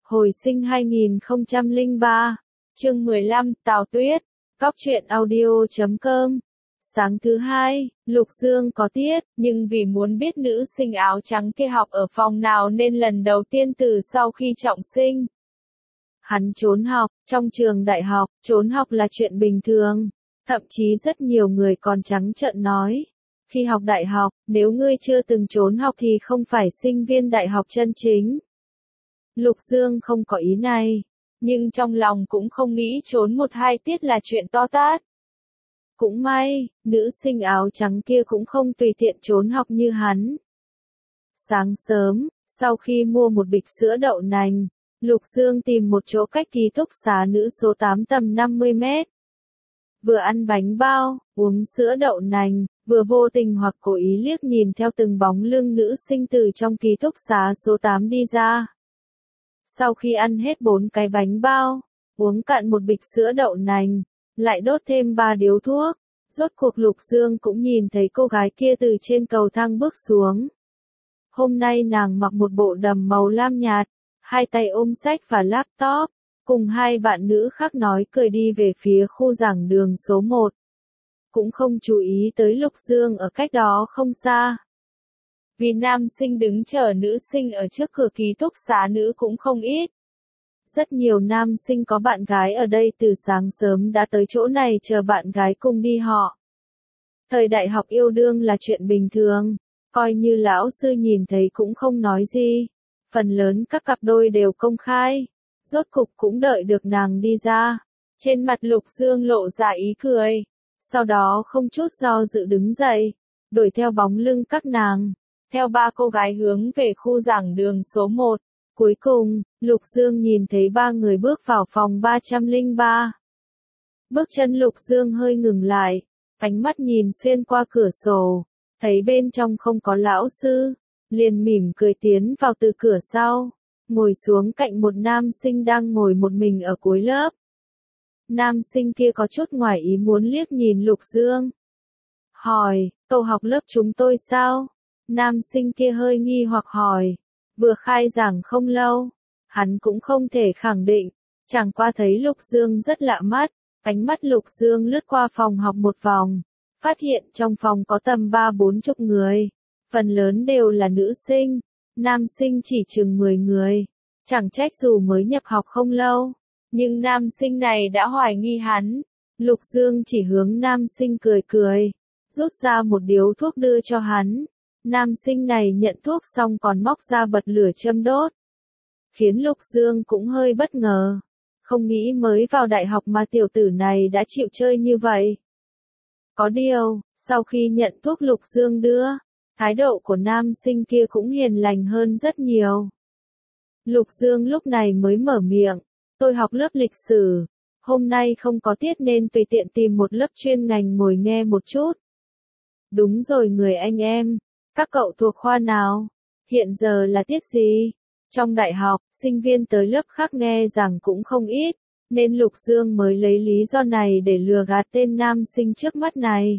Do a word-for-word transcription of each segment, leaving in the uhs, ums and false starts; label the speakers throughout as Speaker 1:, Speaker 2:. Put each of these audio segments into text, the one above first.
Speaker 1: Hồi sinh hai nghìn không trăm lẻ ba, chương mười lăm, Tào Tuyết, Cóc truyện audio chấm com. Sáng thứ hai, Lục Dương có tiết, nhưng vì muốn biết nữ sinh áo trắng kia học ở phòng nào nên lần đầu tiên từ sau khi trọng sinh, hắn trốn học. Trong trường đại học, trốn học là chuyện bình thường. Thậm chí rất nhiều người còn trắng trợn nói, khi học đại học, nếu ngươi chưa từng trốn học thì không phải sinh viên đại học chân chính. Lục Dương không có ý này, nhưng trong lòng cũng không nghĩ trốn một hai tiết là chuyện to tát. Cũng may, nữ sinh áo trắng kia cũng không tùy tiện trốn học như hắn. Sáng sớm, sau khi mua một bịch sữa đậu nành, Lục Dương tìm một chỗ cách ký túc xá nữ số tám tầm năm mươi mét. Vừa ăn bánh bao, uống sữa đậu nành, vừa vô tình hoặc cố ý liếc nhìn theo từng bóng lưng nữ sinh từ trong ký túc xá số tám đi ra. Sau khi ăn hết bốn cái bánh bao, uống cạn một bịch sữa đậu nành, lại đốt thêm ba điếu thuốc, rốt cuộc Lục Dương cũng nhìn thấy cô gái kia từ trên cầu thang bước xuống. Hôm nay nàng mặc một bộ đầm màu lam nhạt, hai tay ôm sách và laptop, cùng hai bạn nữ khác nói cười đi về phía khu giảng đường số một. Cũng không chú ý tới Lục Dương ở cách đó không xa. Vì nam sinh đứng chờ nữ sinh ở trước cửa ký túc xá nữ cũng không ít. Rất nhiều nam sinh có bạn gái ở đây từ sáng sớm đã tới chỗ này chờ bạn gái cùng đi họ. Thời đại học yêu đương là chuyện bình thường, coi như lão sư nhìn thấy cũng không nói gì. Phần lớn các cặp đôi đều công khai. Rốt cục cũng đợi được nàng đi ra. Trên mặt Lục Dương lộ ra ý cười. Sau đó không chút do dự đứng dậy, đuổi theo bóng lưng các nàng, theo ba cô gái hướng về khu giảng đường số một. Cuối cùng, Lục Dương nhìn thấy ba người bước vào phòng ba trăm lẻ ba. Bước chân Lục Dương hơi ngừng lại, ánh mắt nhìn xuyên qua cửa sổ, thấy bên trong không có lão sư, liền mỉm cười tiến vào từ cửa sau, ngồi xuống cạnh một nam sinh đang ngồi một mình ở cuối lớp. Nam sinh kia có chút ngoài ý muốn liếc nhìn Lục Dương. Hỏi, cậu học lớp chúng tôi sao? Nam sinh kia hơi nghi hoặc hỏi. Vừa khai giảng không lâu, hắn cũng không thể khẳng định, chẳng qua thấy Lục Dương rất lạ mắt, ánh mắt Lục Dương lướt qua phòng học một vòng, phát hiện trong phòng có tầm ba bốn chục người, phần lớn đều là nữ sinh, nam sinh chỉ chừng mười người, chẳng trách dù mới nhập học không lâu, nhưng nam sinh này đã hoài nghi hắn. Lục Dương chỉ hướng nam sinh cười cười, rút ra một điếu thuốc đưa cho hắn. Nam sinh này nhận thuốc xong còn móc ra bật lửa châm đốt. Khiến Lục Dương cũng hơi bất ngờ. Không nghĩ mới vào đại học mà tiểu tử này đã chịu chơi như vậy. Có điều, sau khi nhận thuốc Lục Dương đưa, thái độ của nam sinh kia cũng hiền lành hơn rất nhiều. Lục Dương lúc này mới mở miệng. Tôi học lớp lịch sử. Hôm nay không có tiết nên tùy tiện tìm một lớp chuyên ngành ngồi nghe một chút. Đúng rồi người anh em. Các cậu thuộc khoa nào? Hiện giờ là tiết gì? Trong đại học, sinh viên tới lớp khác nghe rằng cũng không ít, nên Lục Dương mới lấy lý do này để lừa gạt tên nam sinh trước mắt này.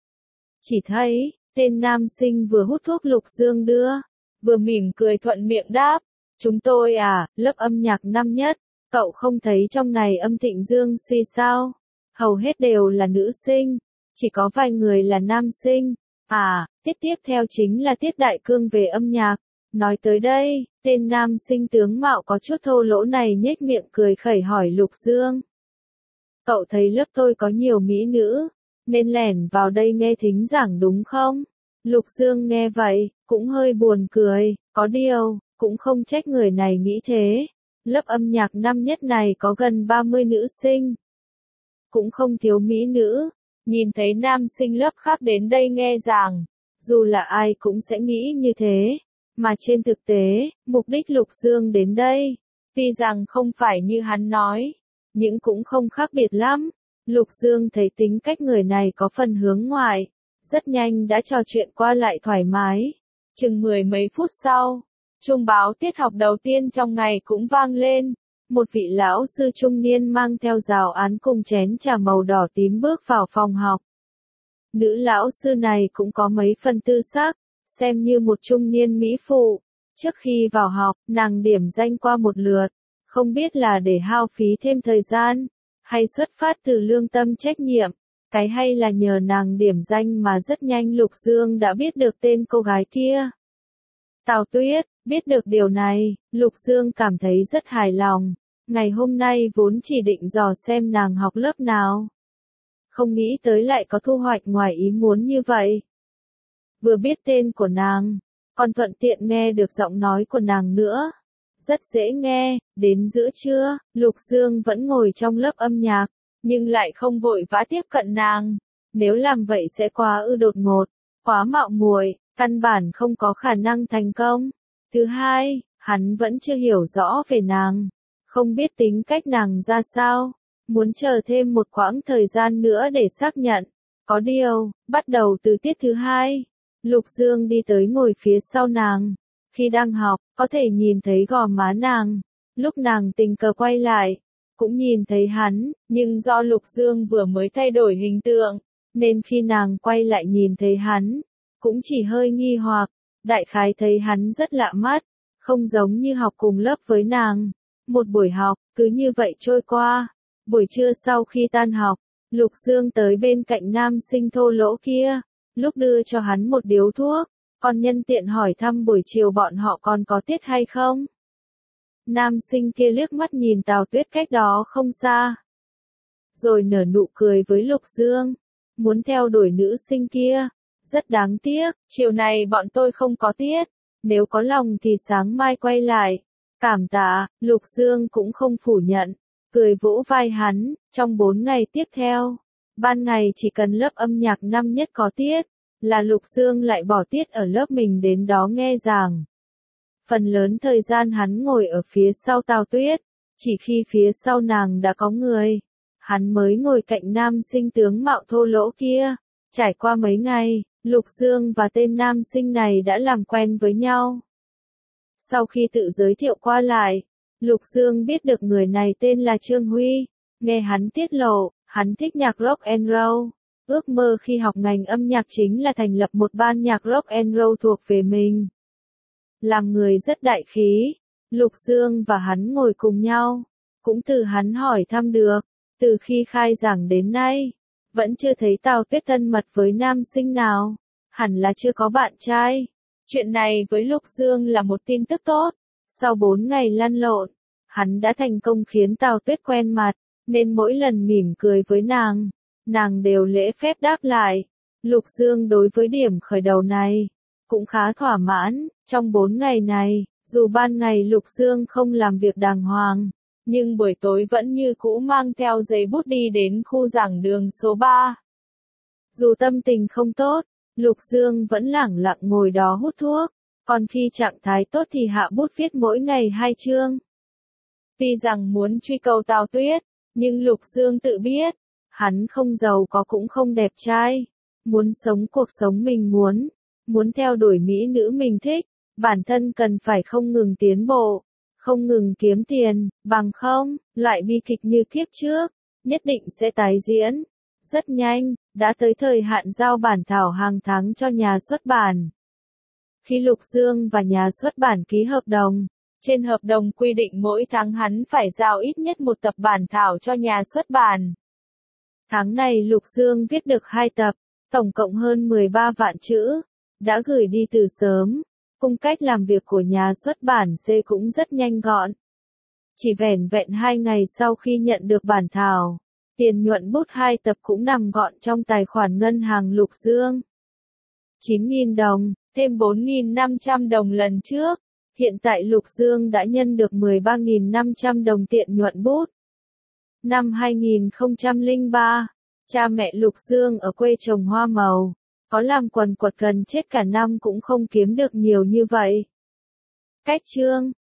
Speaker 1: Chỉ thấy, tên nam sinh vừa hút thuốc Lục Dương đưa, vừa mỉm cười thuận miệng đáp. Chúng tôi à, lớp âm nhạc năm nhất, cậu không thấy trong này âm thịnh dương suy sao? Hầu hết đều là nữ sinh, chỉ có vài người là nam sinh. À, tiết tiếp theo chính là tiết đại cương về âm nhạc. Nói tới đây, tên nam sinh tướng mạo có chút thô lỗ này nhếch miệng cười khẩy hỏi Lục Dương. Cậu thấy lớp tôi có nhiều mỹ nữ, nên lẻn vào đây nghe thính giảng đúng không? Lục Dương nghe vậy, cũng hơi buồn cười, có điều, cũng không trách người này nghĩ thế. Lớp âm nhạc năm nhất này có gần ba mươi nữ sinh. Cũng không thiếu mỹ nữ. Nhìn thấy nam sinh lớp khác đến đây nghe giảng, dù là ai cũng sẽ nghĩ như thế, mà trên thực tế, mục đích Lục Dương đến đây, tuy rằng không phải như hắn nói, nhưng cũng không khác biệt lắm. Lục Dương thấy tính cách người này có phần hướng ngoại, rất nhanh đã trò chuyện qua lại thoải mái. Chừng mười mấy phút sau, chuông báo tiết học đầu tiên trong ngày cũng vang lên. Một vị lão sư trung niên mang theo giáo án cùng chén trà màu đỏ tím bước vào phòng học. Nữ lão sư này cũng có mấy phần tư sắc, xem như một trung niên mỹ phụ. Trước khi vào học, nàng điểm danh qua một lượt, Không biết là để hao phí thêm thời gian, hay xuất phát từ lương tâm trách nhiệm, cái hay là nhờ nàng điểm danh mà rất nhanh Lục Dương đã biết được tên cô gái kia. Tào Tuyết, biết được điều này, Lục Dương cảm thấy rất hài lòng. Ngày hôm nay vốn chỉ định dò xem nàng học lớp nào. Không nghĩ tới lại có thu hoạch ngoài ý muốn như vậy. Vừa biết tên của nàng, còn thuận tiện nghe được giọng nói của nàng nữa. Rất dễ nghe, đến giữa trưa, Lục Dương vẫn ngồi trong lớp âm nhạc, nhưng lại không vội vã tiếp cận nàng. Nếu làm vậy sẽ quá ư đột ngột, quá mạo muội, căn bản không có khả năng thành công. Thứ hai, hắn vẫn chưa hiểu rõ về nàng, không biết tính cách nàng ra sao, muốn chờ thêm một quãng thời gian nữa để xác nhận. Có điều, bắt đầu từ tiết thứ hai, Lục Dương đi tới ngồi phía sau nàng. Khi đang học, có thể nhìn thấy gò má nàng. Lúc nàng tình cờ quay lại, cũng nhìn thấy hắn, nhưng do Lục Dương vừa mới thay đổi hình tượng, nên khi nàng quay lại nhìn thấy hắn, cũng chỉ hơi nghi hoặc, đại khái thấy hắn rất lạ mắt, không giống như học cùng lớp với nàng. Một buổi học, cứ như vậy trôi qua. Buổi trưa sau khi tan học, Lục Dương tới bên cạnh nam sinh thô lỗ kia, lúc đưa cho hắn một điếu thuốc, còn nhân tiện hỏi thăm buổi chiều bọn họ còn có tiết hay không. Nam sinh kia liếc mắt nhìn Tào Tuyết cách đó không xa, rồi nở nụ cười với Lục Dương, muốn theo đuổi nữ sinh kia. Rất đáng tiếc, chiều này bọn tôi không có tiết, nếu có lòng thì sáng mai quay lại. Cảm tạ, Lục Dương cũng không phủ nhận, cười vỗ vai hắn. Trong bốn ngày tiếp theo, ban ngày chỉ cần lớp âm nhạc năm nhất có tiết, là Lục Dương lại bỏ tiết ở lớp mình đến đó nghe giảng. Phần lớn thời gian hắn ngồi ở phía sau Tào Tuyết, chỉ khi phía sau nàng đã có người, hắn mới ngồi cạnh nam sinh tướng mạo thô lỗ kia. Trải qua mấy ngày, Lục Dương và tên nam sinh này đã làm quen với nhau. Sau khi tự giới thiệu qua lại, Lục Dương biết được người này tên là Trương Huy. Nghe hắn tiết lộ, hắn thích nhạc rock and roll. Ước mơ khi học ngành âm nhạc chính là thành lập một ban nhạc rock and roll thuộc về mình. Làm người rất đại khí, Lục Dương và hắn ngồi cùng nhau, cũng từ hắn hỏi thăm được, từ khi khai giảng đến nay, vẫn chưa thấy Tào Tuyết thân mật với nam sinh nào, hẳn là chưa có bạn trai. Chuyện này với Lục Dương là một tin tức tốt. Sau bốn ngày lăn lộn, hắn đã thành công khiến Tào Tuyết quen mặt, nên mỗi lần mỉm cười với nàng, nàng đều lễ phép đáp lại. Lục Dương đối với điểm khởi đầu này cũng khá thỏa mãn. Trong bốn ngày này, dù ban ngày Lục Dương không làm việc đàng hoàng, nhưng buổi tối vẫn như cũ mang theo giấy bút đi đến khu giảng đường số ba. Dù tâm tình không tốt, Lục Dương vẫn lẳng lặng ngồi đó hút thuốc, còn khi trạng thái tốt thì hạ bút viết mỗi ngày hai chương. Tuy rằng muốn truy cầu Tào Tuyết, nhưng Lục Dương tự biết, hắn không giàu có cũng không đẹp trai, muốn sống cuộc sống mình muốn, muốn theo đuổi mỹ nữ mình thích, bản thân cần phải không ngừng tiến bộ, không ngừng kiếm tiền, bằng không, loại bi kịch như kiếp trước, nhất định sẽ tái diễn. Rất nhanh, đã tới thời hạn giao bản thảo hàng tháng cho nhà xuất bản. Khi Lục Dương và nhà xuất bản ký hợp đồng, trên hợp đồng quy định mỗi tháng hắn phải giao ít nhất một tập bản thảo cho nhà xuất bản. Tháng này Lục Dương viết được hai tập, tổng cộng hơn mười ba vạn chữ, đã gửi đi từ sớm. Cung cách làm việc của nhà xuất bản C cũng rất nhanh gọn. Chỉ vẻn vẹn hai ngày sau khi nhận được bản thảo, tiền nhuận bút hai tập cũng nằm gọn trong tài khoản ngân hàng Lục Dương. chín nghìn đồng, thêm bốn nghìn năm trăm đồng lần trước. Hiện tại Lục Dương đã nhân được mười ba nghìn năm trăm đồng tiền nhuận bút. Năm hai nghìn không trăm lẻ ba, cha mẹ Lục Dương ở quê trồng hoa màu, có làm quần quật gần chết cả năm cũng không kiếm được nhiều như vậy. Cách chương